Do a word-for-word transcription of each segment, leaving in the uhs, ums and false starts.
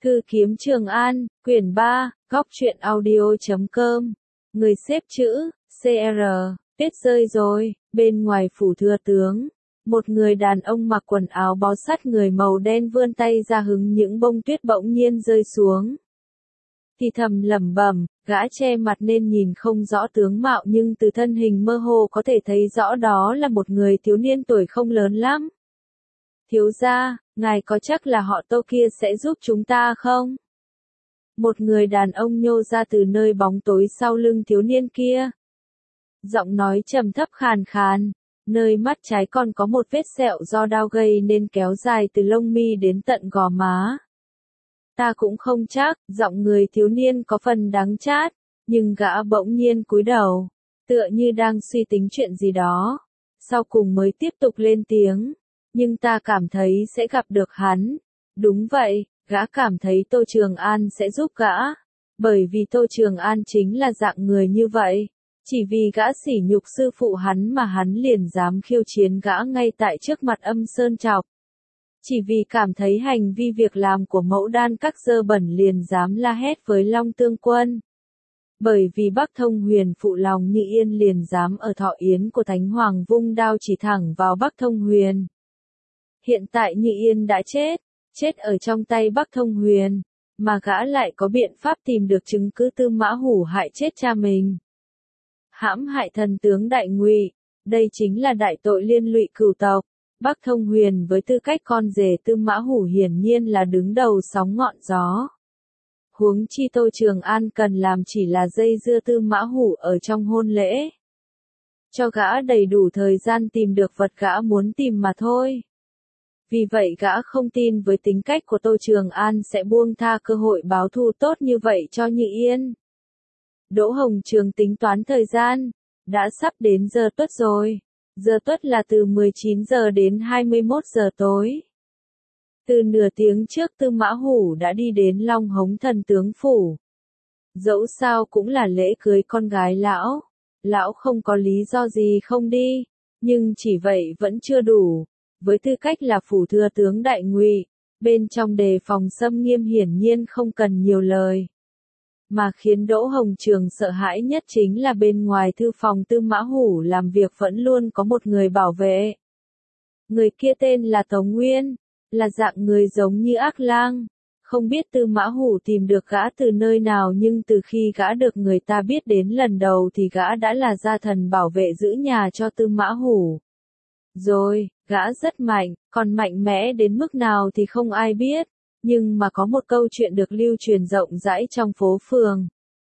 Thư kiếm Trường An, quyển ba, góc truyện audio chấm com. Người xếp chữ, xê rờ, tuyết rơi rồi, bên ngoài phủ thừa tướng. Một người đàn ông mặc quần áo bó sát người màu đen vươn tay ra hứng những bông tuyết bỗng nhiên rơi xuống. Thì thầm lẩm bẩm, gã che mặt nên nhìn không rõ tướng mạo nhưng từ thân hình mơ hồ có thể thấy rõ đó là một người thiếu niên tuổi không lớn lắm. Thiếu gia, ngài có chắc là họ Tô kia sẽ giúp chúng ta không? Một người đàn ông nhô ra từ nơi bóng tối sau lưng thiếu niên kia. Giọng nói trầm thấp khàn khàn, nơi mắt trái còn có một vết sẹo do đao gây nên kéo dài từ lông mi đến tận gò má. Ta cũng không chắc, giọng người thiếu niên có phần đắng chát, nhưng gã bỗng nhiên cúi đầu, tựa như đang suy tính chuyện gì đó. Sau cùng mới tiếp tục lên tiếng. Nhưng ta cảm thấy sẽ gặp được hắn. Đúng vậy, gã cảm thấy Tô Trường An sẽ giúp gã. Bởi vì Tô Trường An chính là dạng người như vậy. Chỉ vì gã sỉ nhục sư phụ hắn mà hắn liền dám khiêu chiến gã ngay tại trước mặt Âm Sơn Trọc. Chỉ vì cảm thấy hành vi việc làm của mẫu đan các dơ bẩn liền dám la hét với Long Tương Quân. Bởi vì Bắc Thông Huyền phụ lòng Như Yên liền dám ở thọ yến của Thánh Hoàng vung đao chỉ thẳng vào Bắc Thông Huyền. Hiện tại Như Yên đã chết, chết ở trong tay Bắc Thông Huyền, mà gã lại có biện pháp tìm được chứng cứ Tư Mã Hủ hại chết cha mình. Hãm hại thần tướng Đại Ngụy, đây chính là đại tội liên lụy cửu tộc. Bắc Thông Huyền với tư cách con rể Tư Mã Hủ hiển nhiên là đứng đầu sóng ngọn gió. Huống chi Tô Trường An cần làm chỉ là dây dưa Tư Mã Hủ ở trong hôn lễ. Cho gã đầy đủ thời gian tìm được vật gã muốn tìm mà thôi. Vì vậy gã không tin với tính cách của Tô Trường An sẽ buông tha cơ hội báo thù tốt như vậy cho Như Yên. Đỗ Hồng Trường tính toán thời gian, đã sắp đến giờ tuất rồi. Giờ tuất là từ mười chín giờ đến hai mươi mốt giờ tối. Từ nửa tiếng trước Tư Mã Hủ đã đi đến Long Hống thần tướng phủ. Dẫu sao cũng là lễ cưới con gái lão. Lão không có lý do gì không đi, nhưng chỉ vậy vẫn chưa đủ. Với tư cách là phủ thừa tướng Đại Ngụy, bên trong đề phòng xâm nghiêm hiển nhiên không cần nhiều lời. Mà khiến Đỗ Hồng Trường sợ hãi nhất chính là bên ngoài thư phòng Tư Mã Hủ làm việc vẫn luôn có một người bảo vệ. Người kia tên là Tống Nguyên, là dạng người giống như ác lang. Không biết Tư Mã Hủ tìm được gã từ nơi nào nhưng từ khi gã được người ta biết đến lần đầu thì gã đã là gia thần bảo vệ giữ nhà cho Tư Mã Hủ. Rồi, gã rất mạnh, còn mạnh mẽ đến mức nào thì không ai biết, nhưng mà có một câu chuyện được lưu truyền rộng rãi trong phố phường.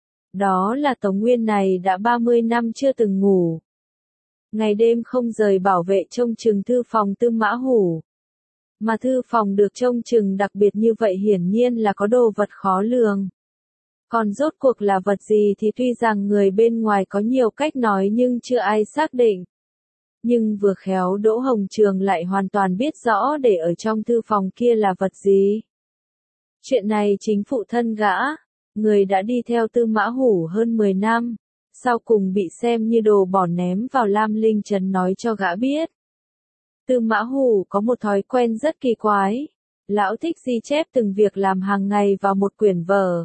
Đó là Tống Nguyên này đã ba mươi năm chưa từng ngủ. Ngày đêm không rời bảo vệ trông chừng thư phòng Tư Mã Hủ. Mà thư phòng được trông chừng đặc biệt như vậy hiển nhiên là có đồ vật khó lường. Còn rốt cuộc là vật gì thì tuy rằng người bên ngoài có nhiều cách nói nhưng chưa ai xác định. Nhưng vừa khéo Đỗ Hồng Trường lại hoàn toàn biết rõ để ở trong thư phòng kia là vật gì. Chuyện này chính phụ thân gã, người đã đi theo Tư Mã Hủ hơn mười năm, sau cùng bị xem như đồ bỏ ném vào Lam Linh Trấn nói cho gã biết. Tư Mã Hủ có một thói quen rất kỳ quái, lão thích ghi chép từng việc làm hàng ngày vào một quyển vở.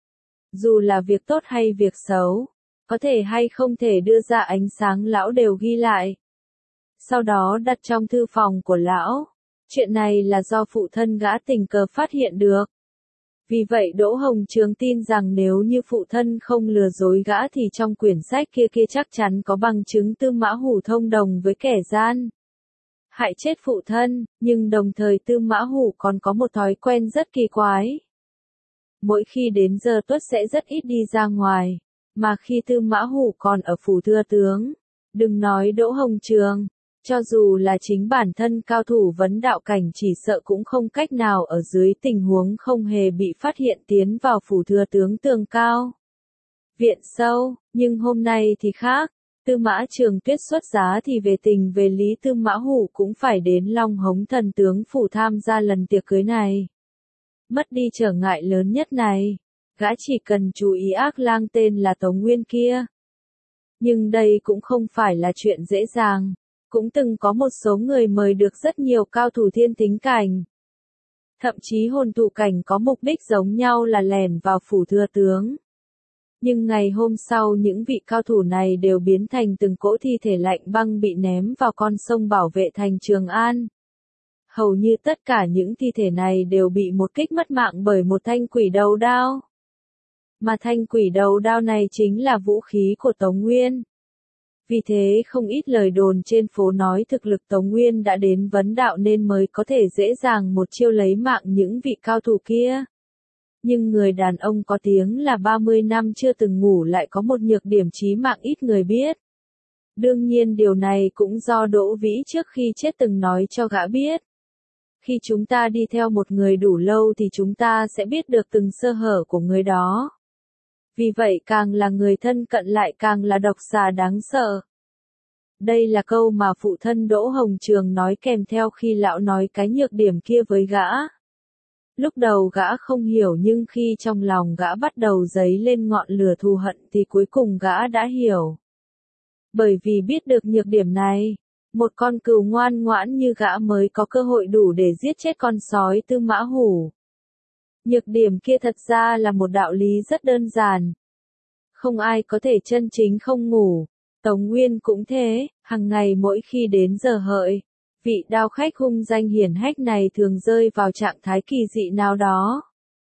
Dù là việc tốt hay việc xấu, có thể hay không thể đưa ra ánh sáng lão đều ghi lại. Sau đó đặt trong thư phòng của lão. Chuyện này là do phụ thân gã tình cờ phát hiện được. Vì vậy Đỗ Hồng Trường tin rằng nếu như phụ thân không lừa dối gã thì trong quyển sách kia kia chắc chắn có bằng chứng Tư Mã Hủ thông đồng với kẻ gian hại chết phụ thân, nhưng đồng thời Tư Mã Hủ còn có một thói quen rất kỳ quái. Mỗi khi đến giờ tuất sẽ rất ít đi ra ngoài, mà khi Tư Mã Hủ còn ở phủ thừa tướng, đừng nói Đỗ Hồng Trường, cho dù là chính bản thân cao thủ vấn đạo cảnh chỉ sợ cũng không cách nào ở dưới tình huống không hề bị phát hiện tiến vào phủ thừa tướng tường cao. Viện sâu, nhưng hôm nay thì khác. Tư Mã Trường Tuyết xuất giá thì về tình về lý Tư Mã Hủ cũng phải đến Long Hống thần tướng phủ tham gia lần tiệc cưới này. Mất đi trở ngại lớn nhất này, gã chỉ cần chú ý ác lang tên là Tống Nguyên kia. Nhưng đây cũng không phải là chuyện dễ dàng, cũng từng có một số người mời được rất nhiều cao thủ thiên tính cảnh. Thậm chí hồn tụ cảnh có mục đích giống nhau là lẻn vào phủ thừa tướng. Nhưng ngày hôm sau những vị cao thủ này đều biến thành từng cỗ thi thể lạnh băng bị ném vào con sông bảo vệ thành Trường An. Hầu như tất cả những thi thể này đều bị một kích mất mạng bởi một thanh quỷ đầu đao. Mà thanh quỷ đầu đao này chính là vũ khí của Tống Nguyên. Vì thế không ít lời đồn trên phố nói thực lực Tống Nguyên đã đến vấn đạo nên mới có thể dễ dàng một chiêu lấy mạng những vị cao thủ kia. Nhưng người đàn ông có tiếng là ba mươi năm chưa từng ngủ lại có một nhược điểm chí mạng ít người biết. Đương nhiên điều này cũng do Đỗ Vĩ trước khi chết từng nói cho gã biết. Khi chúng ta đi theo một người đủ lâu thì chúng ta sẽ biết được từng sơ hở của người đó. Vì vậy càng là người thân cận lại càng là độc xà đáng sợ. Đây là câu mà phụ thân Đỗ Hồng Trường nói kèm theo khi lão nói cái nhược điểm kia với gã. Lúc đầu gã không hiểu nhưng khi trong lòng gã bắt đầu dấy lên ngọn lửa thù hận thì cuối cùng gã đã hiểu. Bởi vì biết được nhược điểm này, một con cừu ngoan ngoãn như gã mới có cơ hội đủ để giết chết con sói Tư Mã Hủ. Nhược điểm kia thật ra là một đạo lý rất đơn giản. Không ai có thể chân chính không ngủ. Tống Nguyên cũng thế, hàng ngày mỗi khi đến giờ hợi, vị đao khách hung danh hiển hách này thường rơi vào trạng thái kỳ dị nào đó.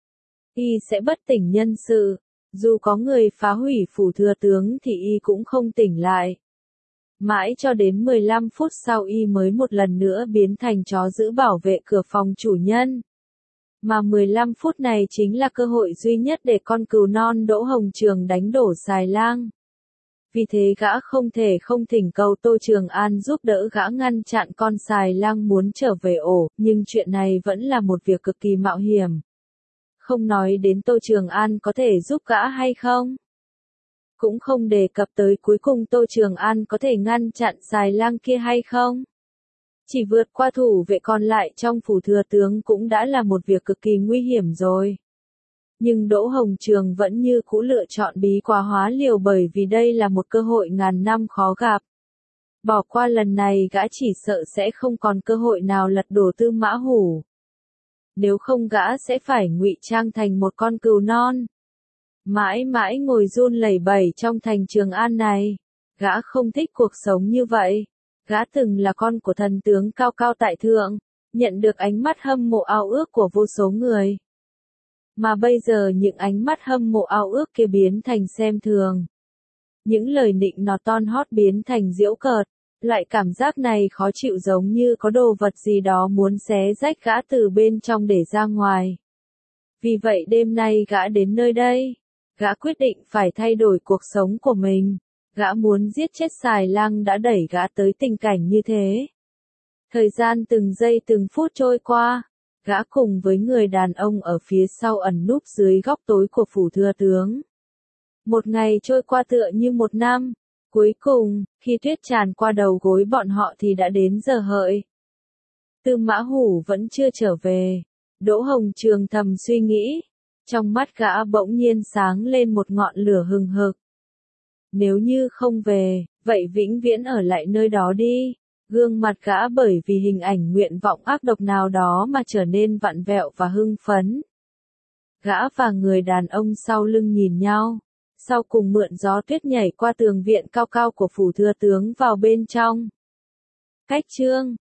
Y sẽ bất tỉnh nhân sự, dù có người phá hủy phủ thừa tướng thì Y cũng không tỉnh lại. Mãi cho đến mười lăm phút sau Y mới một lần nữa biến thành chó giữ bảo vệ cửa phòng chủ nhân. Mà mười lăm phút này chính là cơ hội duy nhất để con cừu non Đỗ Hồng Trường đánh đổ Xài Lang. Vì thế gã không thể không thỉnh cầu Tô Trường An giúp đỡ gã ngăn chặn con Xài Lang muốn trở về ổ, nhưng chuyện này vẫn là một việc cực kỳ mạo hiểm. Không nói đến Tô Trường An có thể giúp gã hay không. Cũng không đề cập tới cuối cùng Tô Trường An có thể ngăn chặn Xài Lang kia hay không. Chỉ vượt qua thủ vệ còn lại trong phủ thừa tướng cũng đã là một việc cực kỳ nguy hiểm rồi. Nhưng Đỗ Hồng Trường vẫn như cũ lựa chọn bí quá hóa liều bởi vì đây là một cơ hội ngàn năm khó gặp. Bỏ qua lần này gã chỉ sợ sẽ không còn cơ hội nào lật đổ Tư Mã Hủ. Nếu không gã sẽ phải ngụy trang thành một con cừu non. Mãi mãi ngồi run lẩy bẩy trong thành Trường An này. Gã không thích cuộc sống như vậy. Gã từng là con của thần tướng cao cao tại thượng, nhận được ánh mắt hâm mộ ao ước của vô số người. Mà bây giờ những ánh mắt hâm mộ ao ước kia biến thành xem thường. Những lời nịnh nọt ton hót biến thành giễu cợt, loại cảm giác này khó chịu giống như có đồ vật gì đó muốn xé rách gã từ bên trong để ra ngoài. Vì vậy đêm nay gã đến nơi đây, gã quyết định phải thay đổi cuộc sống của mình. Gã muốn giết chết Xài Lang đã đẩy gã tới tình cảnh như thế. Thời gian từng giây từng phút trôi qua, gã cùng với người đàn ông ở phía sau ẩn núp dưới góc tối của phủ thừa tướng. Một ngày trôi qua tựa như một năm, cuối cùng, khi tuyết tràn qua đầu gối bọn họ thì đã đến giờ hợi. Tư Mã Hủ vẫn chưa trở về, Đỗ Hồng Trường thầm suy nghĩ, trong mắt gã bỗng nhiên sáng lên một ngọn lửa hừng hực. Nếu như không về, vậy vĩnh viễn ở lại nơi đó đi. Gương mặt gã bởi vì hình ảnh nguyện vọng ác độc nào đó mà trở nên vặn vẹo và hưng phấn. Gã và người đàn ông sau lưng nhìn nhau, sau cùng mượn gió tuyết nhảy qua tường viện cao cao của phủ thừa tướng vào bên trong. Cách chương